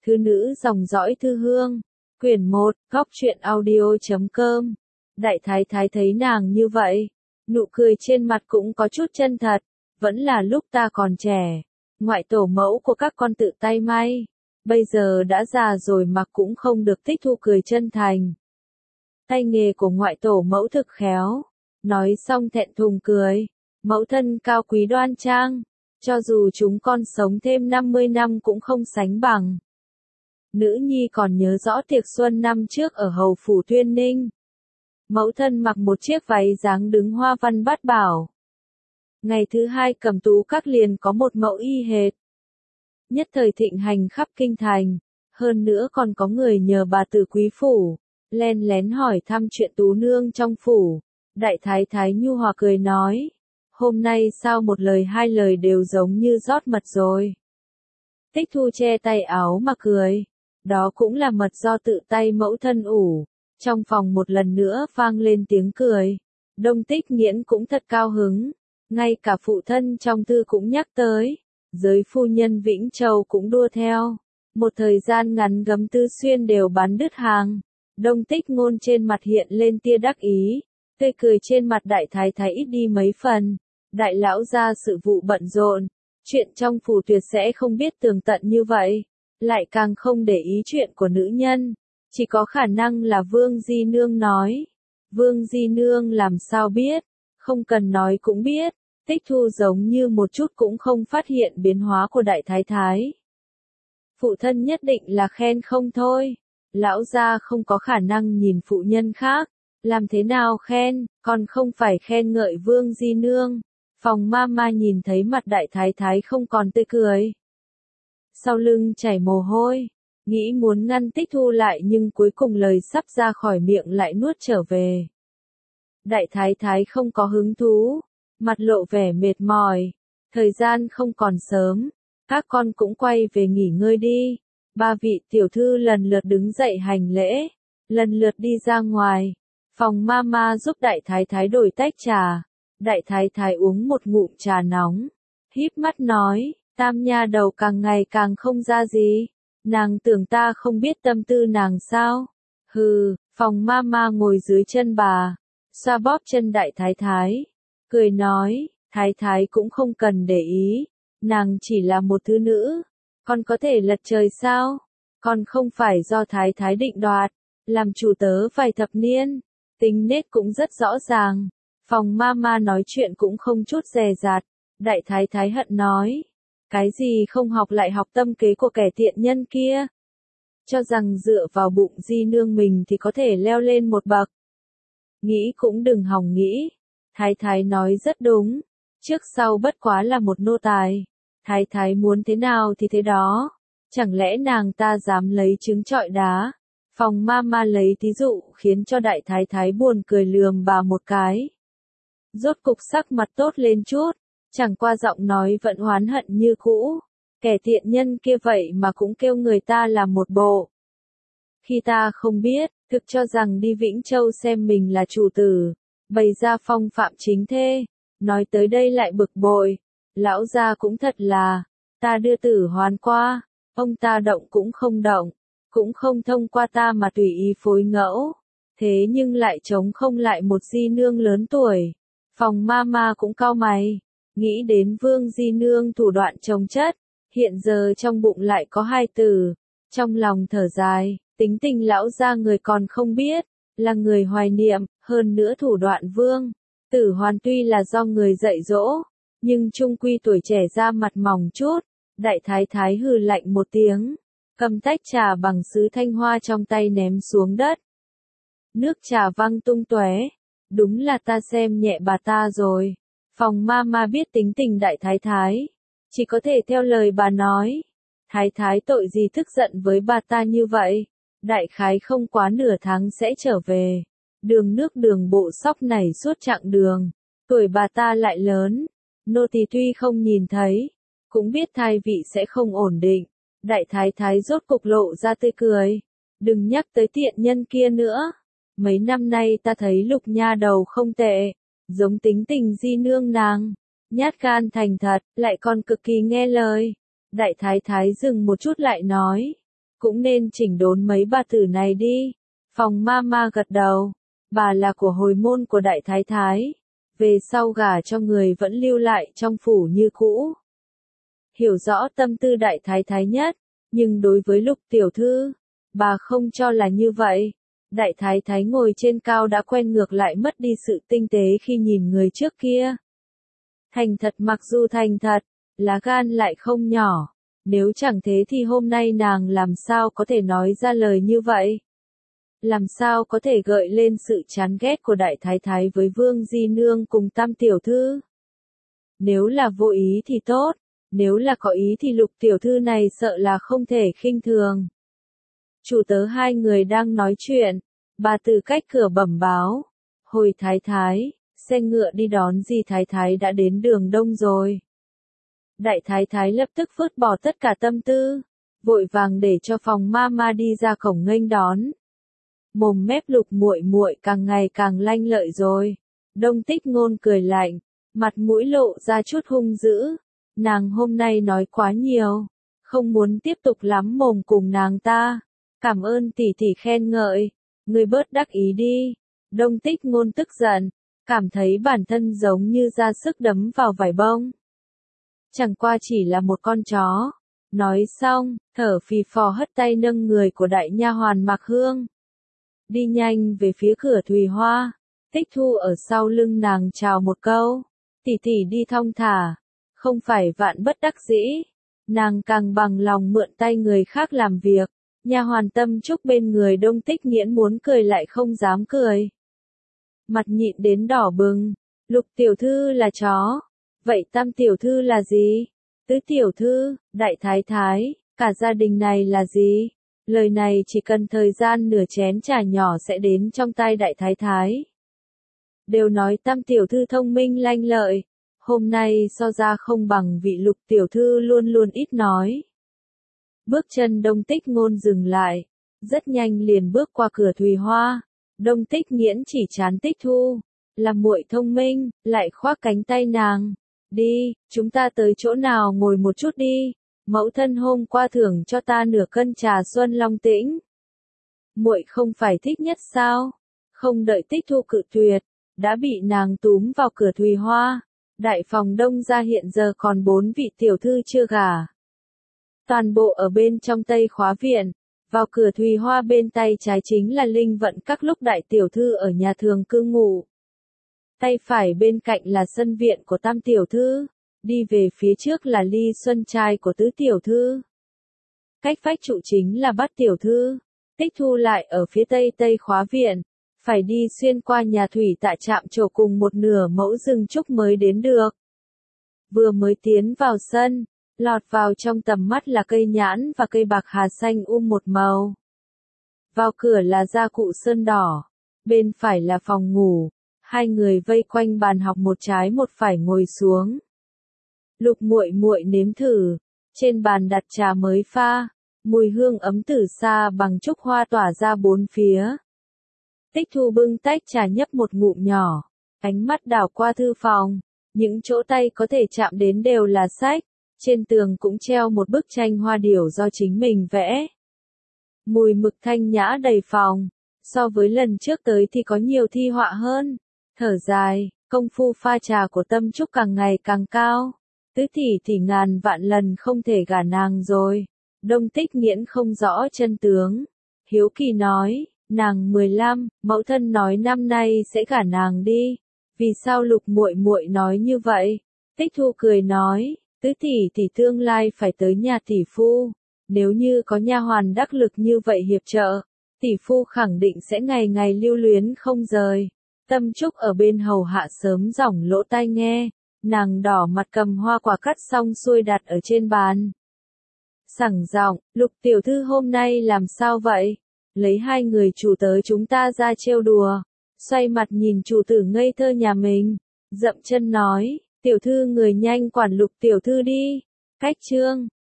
Thư nữ dòng dõi thư hương. Quyển 1, góc truyện audio.com. Đại thái thái thấy nàng như vậy, nụ cười trên mặt cũng có chút chân thật, vẫn là lúc ta còn trẻ, ngoại tổ mẫu của các con tự tay may, bây giờ đã già rồi mà cũng không được thích thu cười chân thành. Tay nghề của ngoại tổ mẫu thực khéo, nói xong thẹn thùng cười, mẫu thân cao quý đoan trang, cho dù chúng con sống thêm 50 năm cũng không sánh bằng. Nữ nhi còn nhớ rõ tiệc xuân năm trước ở Hầu Phủ Tuyên Ninh. Mẫu thân mặc một chiếc váy dáng đứng hoa văn bát bảo. Ngày thứ hai Cẩm Tú Các liền có một mẫu y hệt. Nhất thời thịnh hành khắp kinh thành, hơn nữa còn có người nhờ bà từ quý phủ, len lén hỏi thăm chuyện Tú nương trong phủ. Đại thái thái nhu hòa cười nói, hôm nay sao một lời hai lời đều giống như rót mật rồi. Tích Thu che tay áo mà cười, đó cũng là mật do tự tay mẫu thân ủ. Trong phòng một lần nữa vang lên tiếng cười, Đông Tích Nghiễn cũng thật cao hứng, ngay cả phụ thân trong thư cũng nhắc tới, giới phu nhân Vĩnh Châu cũng đua theo. Một thời gian ngắn Gấm Tư Xuyên đều bán đứt hàng, Đông Tích Ngôn trên mặt hiện lên tia đắc ý, tươi cười trên mặt đại thái thái ít đi mấy phần. Đại lão gia sự vụ bận rộn, chuyện trong phủ tuyệt sẽ không biết tường tận như vậy, lại càng không để ý chuyện của nữ nhân. Chỉ có khả năng là Vương Di Nương nói. Vương Di Nương làm sao biết, không cần nói cũng biết. Tích Thu giống như một chút cũng không phát hiện biến hóa của đại thái thái. Phụ thân nhất định là khen không thôi. Lão gia không có khả năng nhìn phụ nhân khác. Làm thế nào khen, còn không phải khen ngợi Vương Di Nương. Phòng Mama nhìn thấy mặt đại thái thái không còn tươi cười. Sau lưng chảy mồ hôi. Nghĩ muốn ngăn Tích Thu lại nhưng cuối cùng lời sắp ra khỏi miệng lại nuốt trở về. Đại thái thái không có hứng thú, mặt lộ vẻ mệt mỏi. Thời gian không còn sớm, các con cũng quay về nghỉ ngơi đi. Ba vị tiểu thư lần lượt đứng dậy hành lễ, lần lượt đi ra ngoài. Phòng Mama giúp đại thái thái đổi tách trà. Đại thái thái uống một ngụm trà nóng, híp mắt nói, Tam nha đầu càng ngày càng không ra gì. Nàng tưởng ta không biết tâm tư nàng sao? Hừ, phòng Mama ngồi dưới chân bà, xoa bóp chân đại thái thái, cười nói, thái thái cũng không cần để ý, nàng chỉ là một thứ nữ, con có thể lật trời sao? Con không phải do thái thái định đoạt, làm chủ tớ vài thập niên, tính nết cũng rất rõ ràng. Phòng Mama nói chuyện cũng không chút dè dặt, đại thái thái hận nói. Cái gì không học lại học tâm kế của kẻ tiện nhân kia. Cho rằng dựa vào bụng Di Nương mình thì có thể leo lên một bậc. Nghĩ cũng đừng hòng nghĩ. Thái thái nói rất đúng. Trước sau bất quá là một nô tài. Thái thái muốn thế nào thì thế đó. Chẳng lẽ nàng ta dám lấy trứng trọi đá. Phòng Mama lấy thí dụ khiến cho đại thái thái buồn cười lườm bà một cái. Rốt cục sắc mặt tốt lên chút. Chẳng qua giọng nói vẫn oán hận như cũ. Kẻ tiện nhân kia vậy mà cũng kêu người ta làm một bộ. Khi ta không biết, thực cho rằng đi Vĩnh Châu xem mình là chủ tử, bày ra phong phạm chính thê. Nói tới đây lại bực bội. Lão gia cũng thật là, ta đưa Tử Hoán qua, ông ta động cũng không động, cũng không thông qua ta mà tùy ý phối ngẫu. Thế nhưng lại chống không lại một Di Nương lớn tuổi. Phòng Mama cũng cau mày. Nghĩ đến Vương Di Nương thủ đoạn trồng chất, hiện giờ trong bụng lại có hai tử, trong lòng thở dài, tính tình lão gia người còn không biết, là người hoài niệm, hơn nữa thủ đoạn Vương Tử Hoán tuy là do người dạy dỗ, nhưng chung quy tuổi trẻ ra mặt mỏng chút. Đại thái thái hừ lạnh một tiếng, cầm tách trà bằng sứ thanh hoa trong tay ném xuống đất. Nước trà văng tung tóe, đúng là ta xem nhẹ bà ta rồi. Phòng Mama biết tính tình đại thái thái, chỉ có thể theo lời bà nói. Thái thái tội gì tức giận với bà ta như vậy, đại khái không quá nửa tháng sẽ trở về. Đường nước đường bộ sóc nảy suốt chặng đường, tuổi bà ta lại lớn, nô tỳ tuy không nhìn thấy, cũng biết thai vị sẽ không ổn định. Đại thái thái rốt cục lộ ra tươi cười, đừng nhắc tới tiện nhân kia nữa. Mấy năm nay ta thấy Lục nha đầu không tệ. Giống tính tình Di Nương nàng, nhát gan thành thật, lại còn cực kỳ nghe lời. Đại thái thái dừng một chút lại nói, cũng nên chỉnh đốn mấy bà tử này đi. Phòng Mama gật đầu, bà là của hồi môn của đại thái thái, về sau gả cho người vẫn lưu lại trong phủ như cũ. Hiểu rõ tâm tư đại thái thái nhất, nhưng đối với Lục tiểu thư, bà không cho là như vậy. Đại thái thái ngồi trên cao đã quen ngược lại mất đi sự tinh tế khi nhìn người trước kia. Thành thật mặc dù thành thật, lá gan lại không nhỏ. Nếu chẳng thế thì hôm nay nàng làm sao có thể nói ra lời như vậy? Làm sao có thể gợi lên sự chán ghét của đại thái thái với Vương Di Nương cùng Tam tiểu thư? Nếu là vô ý thì tốt, nếu là có ý thì Lục tiểu thư này sợ là không thể khinh thường. Chủ tớ hai người đang nói chuyện, bà từ cách cửa bẩm báo. Hồi thái thái, xe ngựa đi đón Di thái thái đã đến đường đông rồi. Đại thái thái lập tức vứt bỏ tất cả tâm tư, vội vàng để cho phòng Mama đi ra cổng nghênh đón. Mồm mép Lục muội muội càng ngày càng lanh lợi rồi. Đông Tích Ngôn cười lạnh, mặt mũi lộ ra chút hung dữ. Nàng hôm nay nói quá nhiều, không muốn tiếp tục lắm mồm cùng nàng ta. Cảm ơn tỷ tỷ khen ngợi, ngươi bớt đắc ý đi. Đông Tích Ngôn tức giận, cảm thấy bản thân giống như ra sức đấm vào vải bông. Chẳng qua chỉ là một con chó. Nói xong, thở phì phò hất tay nâng người của đại nha hoàn Mạc Hương. Đi nhanh về phía cửa Thùy Hoa. Tích Thu ở sau lưng nàng chào một câu. Tỷ tỷ đi thong thả, không phải vạn bất đắc dĩ. Nàng càng bằng lòng mượn tay người khác làm việc. Nha hoàn Tâm Trúc bên người Đông Tích Nghiễn muốn cười lại không dám cười. Mặt nhịn đến đỏ bừng. Lục tiểu thư là chó. Vậy Tam tiểu thư là gì? Tứ tiểu thư, đại thái thái, cả gia đình này là gì? Lời này chỉ cần thời gian nửa chén trà nhỏ sẽ đến trong tai đại thái thái. Đều nói Tam tiểu thư thông minh lanh lợi, hôm nay so ra không bằng vị Lục tiểu thư luôn luôn ít nói. Bước chân Đông Tích Ngôn dừng lại, rất nhanh liền bước qua cửa Thùy Hoa. Đông Tích Nghiễn chỉ trán Tích Thu, là muội thông minh, lại khoác cánh tay nàng. Đi, chúng ta tới chỗ nào ngồi một chút đi. Mẫu thân hôm qua thưởng cho ta nửa cân trà xuân Long Tĩnh. Muội không phải thích nhất sao? Không đợi Tích Thu cự tuyệt, đã bị nàng túm vào cửa Thùy Hoa. Đại phòng Đông gia hiện giờ còn 4 vị tiểu thư chưa gả. Toàn bộ ở bên trong Tây Khóa viện, vào cửa Thùy Hoa bên tay trái chính là Linh Vận các lúc đại tiểu thư ở nhà thường cư ngụ. Tay phải bên cạnh là sân viện của Tam tiểu thư, đi về phía trước là ly xuân trai của Tứ tiểu thư. Cách vách trụ chính là Bát tiểu thư. Tích Thu lại ở phía tây Tây Khóa viện, phải đi xuyên qua nhà thủy tạ trạm trổ cùng một nửa mẫu rừng trúc mới đến được. Vừa mới tiến vào sân, lọt vào trong tầm mắt là cây nhãn và cây bạc hà xanh một màu. Vào cửa là gia cụ sơn đỏ, bên phải là phòng ngủ. Hai người vây quanh bàn học một trái một phải ngồi xuống. Lục muội muội nếm thử, trên bàn đặt trà mới pha, mùi hương ấm từ xa bằng trúc hoa tỏa ra bốn phía. Tích Thu bưng tách trà nhấp một ngụm nhỏ, ánh mắt đảo qua thư phòng, những chỗ tay có thể chạm đến đều là sách, trên tường cũng treo một bức tranh hoa điểu do chính mình vẽ. Mùi mực thanh nhã đầy phòng, so với lần trước tới thì có nhiều thi họa hơn. Thở dài, công phu pha trà của Tâm Trúc càng ngày càng cao. Tứ tỷ ngàn vạn lần không thể gả nàng rồi. Đông Tích Nghiễn không rõ chân tướng. Hiếu kỳ nói, nàng 15, mẫu thân nói năm nay sẽ gả nàng đi. Vì sao Lục muội muội nói như vậy? Tích Thu cười nói, tứ tỷ tương lai phải tới nhà tỷ phu. Nếu như có nha hoàn đắc lực như vậy hiệp trợ, tỷ phu khẳng định sẽ ngày ngày lưu luyến không rời. Tâm Trúc ở bên hầu hạ sớm giỏng lỗ tai nghe, nàng đỏ mặt cầm hoa quả cắt xong xuôi đặt ở trên bàn. Sẳng giọng, Lục tiểu thư hôm nay làm sao vậy? Lấy hai người chủ tới chúng ta ra trêu đùa. Xoay mặt nhìn chủ tử ngây thơ nhà mình, dậm chân nói, tiểu thư người nhanh quản Lục tiểu thư đi. Cách chương